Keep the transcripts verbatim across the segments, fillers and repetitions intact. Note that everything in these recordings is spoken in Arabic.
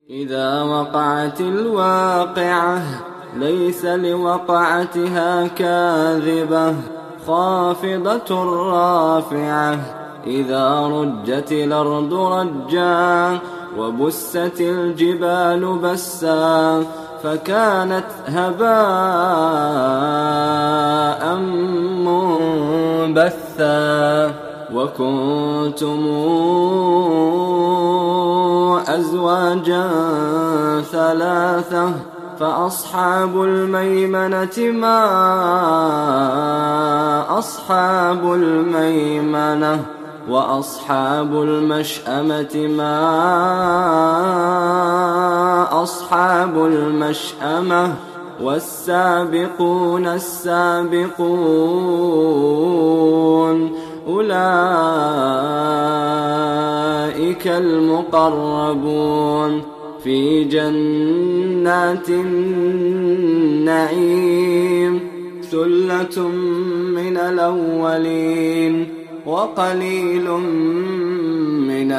إذا وقعت الواقعة ليس لوقعتها كاذبة خافضة رافعة إذا رجت الأرض رجا وبست الجبال بسا فكانت هباء منبثا وكنتم أزواجا ثلاثة فأصحاب الميمنة ما أصحاب الميمنة وأصحاب المشأمة ما أصحاب المشأمة والسابقون السابقون أولئك المقربون في جنات النعيم ثلة من الأولين وقليل من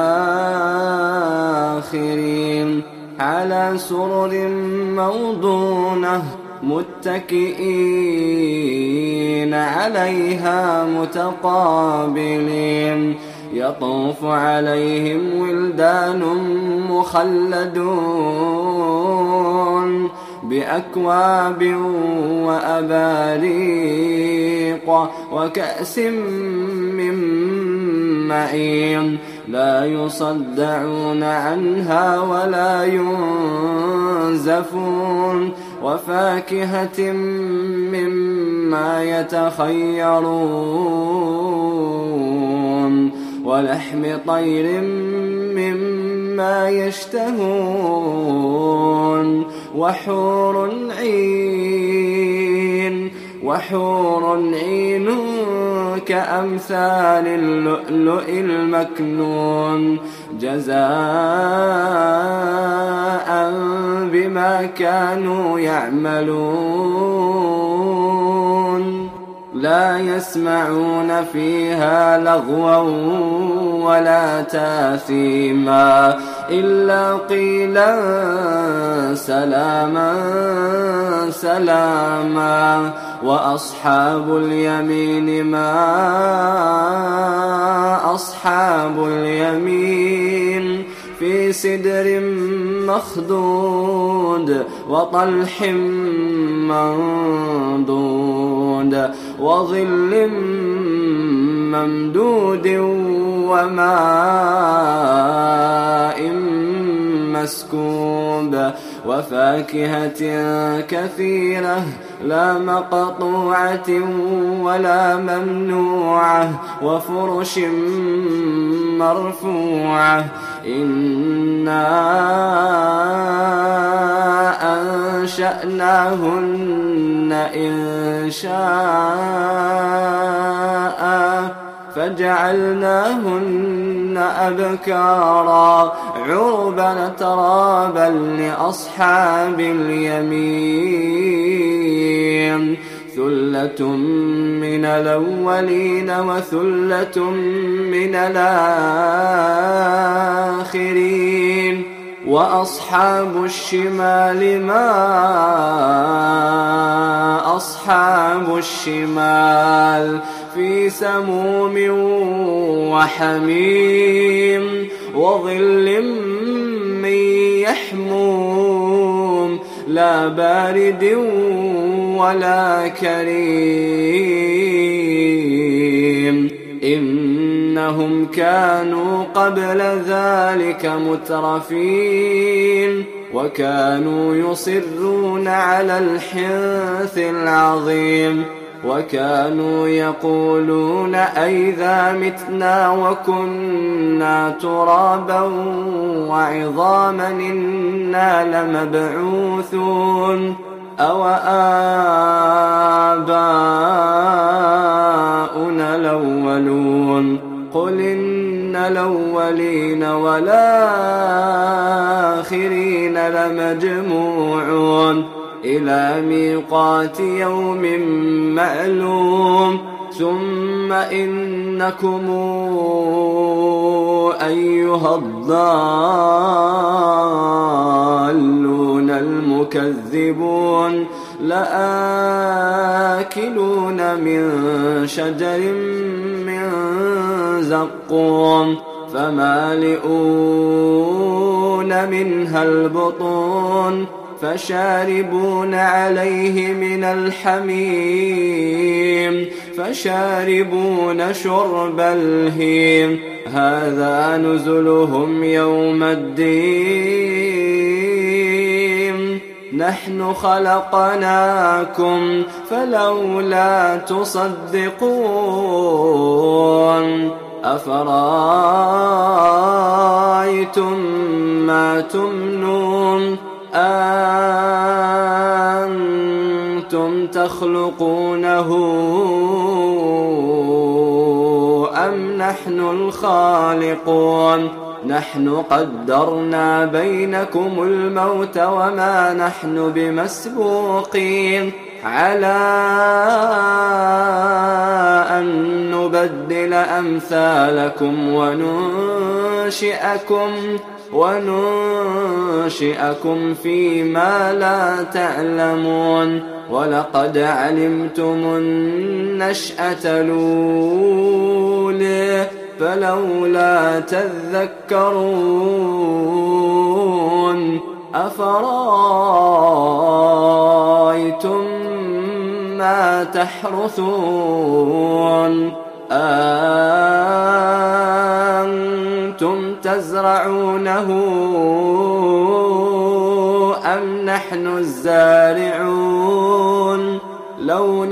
الآخرين على سرر موضونة متكئين عليها متقابلين يطوف عليهم ولدان مخلدون بأكواب وأباريق وكأس من معين لا يصدعون عنها ولا ينزفون وفاكهة مما يتخيرون ولحم طير مما يشتهون وحور عين وحور عين كأمثال اللؤلؤ المكنون جزاء بما كانوا يعملون لا يسمعون فيها لغوا ولا تاثيما إلا قيلا سلاما سلاما وأصحاب اليمين ما أصحاب اليمين في سدر مخضود وطلح منضود وظل ممدود وماء مسكوب وفاكهة كثيرة لا مقطوعة ولا ممنوعة وفرش مرفوعة إنا أنشأناهن إن شاء فجعلناهن أبكارا عربا ترابا لأصحاب اليمين ثلة من الأولين وثلة من الآخرين وأصحاب الشمال ما أصحاب الشمال في سموم وحميم وظل من يحموم لا بارد ولا كريم إنهم كانوا قبل ذلك مترفين وكانوا يصرون على الحنث العظيم وكانوا يقولون أئذا متنا وكنا ترابا وعظاما إنا لمبعوثون أو آباؤنا الأولون قل إن الأولين والآخرين لمجموعون إلى ميقات يوم معلوم ثم إنكم أيها الضالون تكذبون لآكلون من شجر من زقوم فمالئون منها البطون فشاربون عليه من الحميم فشاربون شرب الهيم هذا نزلهم يوم الدين نحن خلقناكم فلولا تصدقون أفرأيتم ما تمنون أأنتم تخلقونه أم نحن الخالقون نحن قدرنا بينكم الموت وما نحن بمسبوقين على أن نبدل أمثالكم وننشئكم وننشئكم فيما لا تعلمون ولقد علمتم النشأة الأولى فلولا تذكرون أفرأيتم ما تحرثون أأنتم تزرعونه أم نحن الزارعون لو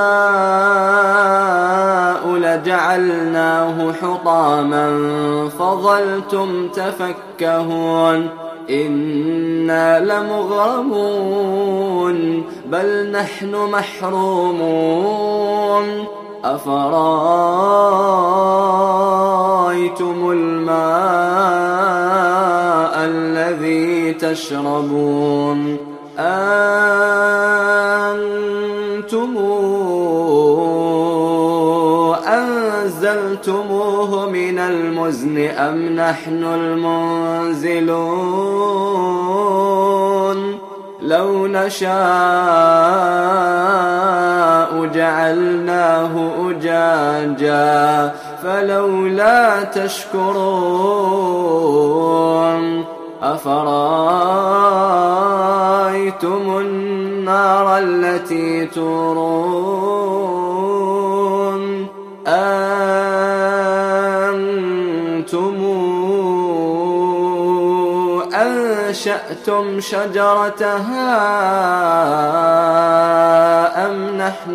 نشاء لجعلناه حطاما فظلتم تفكهون إنا لمغرمون بل نحن محرومون أفرأيتم الماء الذي تشربون أنتم أنزلتموه من المزن أم نحن المنزلون لو نشاء جعلناه أجاجا فلولا تشكرون أفرأيتم النار التي تورون أنتم أنشأتم شجرتها أم نحن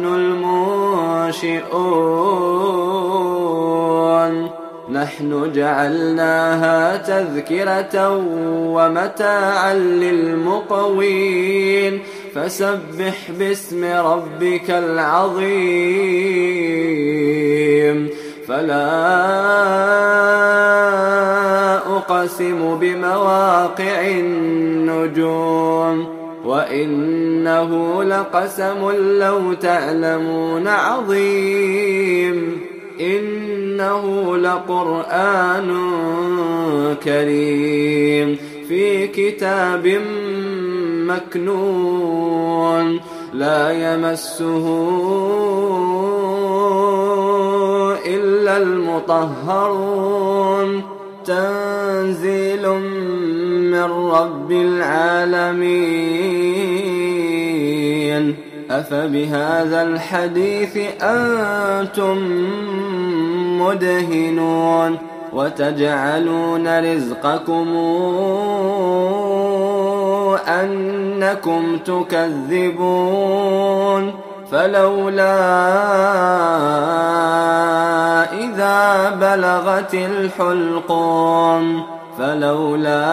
المنشئون نحن جعلناها تذكرة ومتاعا للمقوين فسبح باسم ربك العظيم فلا أقسم بمواقع النجوم وإنه لقسم لو تعلمون عظيم إنه لقرآن كريم في كتاب مكنون لا يمسه إلا المطهرون تنزيل من رب العالمين أفبهذا الحديث أنتم مدهنون وتجعلون رزقكم أنكم تكذبون فلولا إذا بلغت الحلقوم فلولا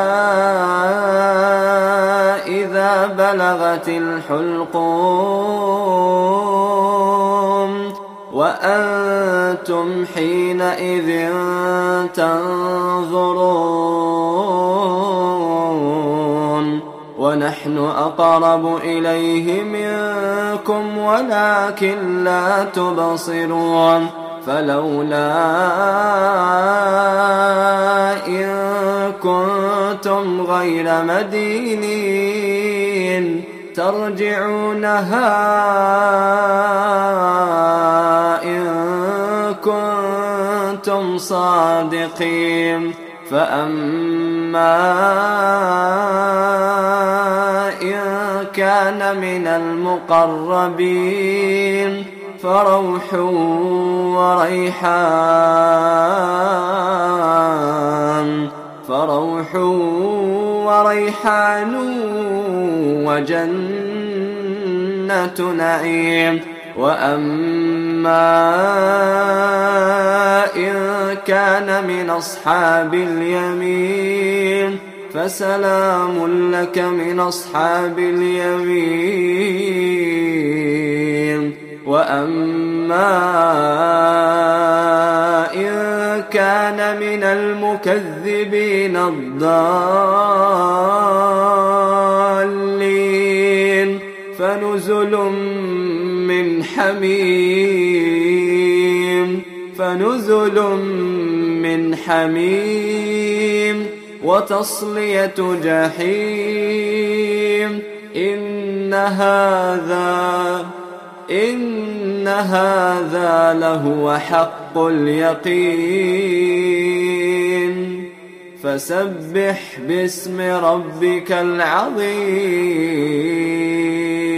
إذا بلغت الحلقوم وأنتم حينئذ تنظرون ونحن أقرب إليه منكم ولكن لا تبصرون فلولا إن كنتم غير مدينين ترجعونها إن كنتم صادقين. فأما إن كان من المقربين فروح وريحان فروح وريحان وجنة نعيم. وأما إن كان من أصحاب اليمين فسلام لك من أصحاب اليمين. وأما إن كان من المكذبين الضالين فنزل من حميم فنزل من حميم وتصلية جحيم. إن هذا إن هذا لهو حق اليقين. فسبح باسم ربك العظيم.